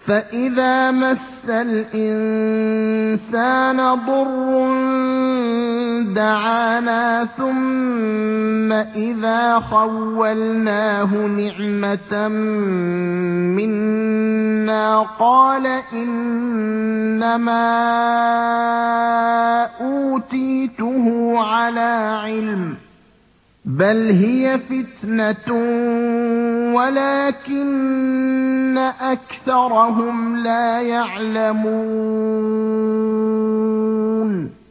فَإِذَا مَسَّ الْإِنسَانَ ضُرٌّ دَعَانَا ثُمَّ إِذَا خَوَّلْنَاهُ نِعْمَةً مِّنَّا قَالَ إِنَّمَا أُوتِيتُهُ عَلَىٰ عِلْمٍ ۚ بَلْ هِيَ فِتْنَةٌ وَلَٰكِنَّ أَكْثَرَهُمْ لَا يَعْلَمُونَ